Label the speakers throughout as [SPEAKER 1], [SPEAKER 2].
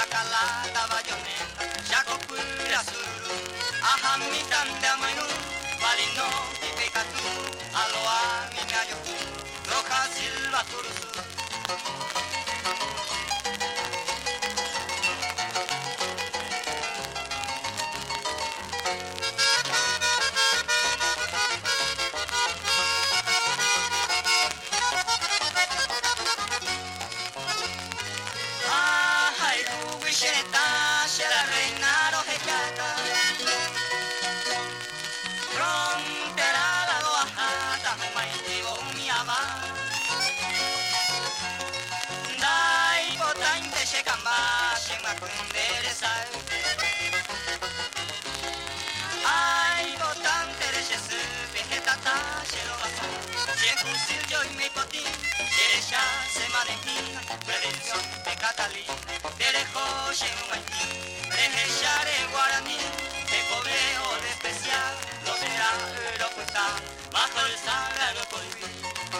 [SPEAKER 1] Bacalada, bayoneta, Jacopura, sururu, Ahamitante, amainu, Balino, Pipecatu, Aloa, Minayoku, Roja, Silva, Turusu. Ai, votante de Jesus, vegetata, xerobação, Gencusilio y Mecotín, Derecha, Semanequín, Prevención de Catalín, Derecho, Xenumaití, Rejechare, Guaraní, de Cobreo, de Especial, lo verá, lo cuesta, bajo el sagrado prohibido.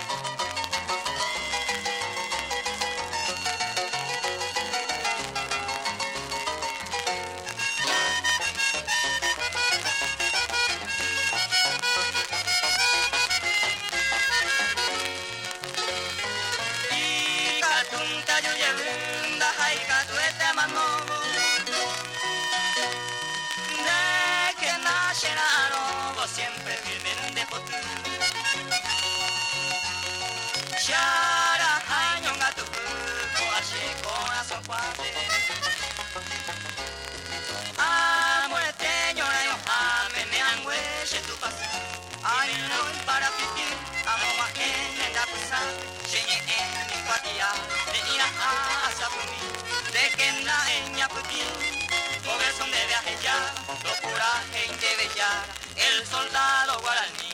[SPEAKER 1] Siempre firme de potu Shara haño gato Coache corazón fuerte Amueteño na yo ame me angüeche tu paso Ay no para pitir Amo ma en la pusa Cheñe en mi cuatía De ira a sapumi De que na en ya putin Por son de viaje ya Locura en de bellar El soldado guaraní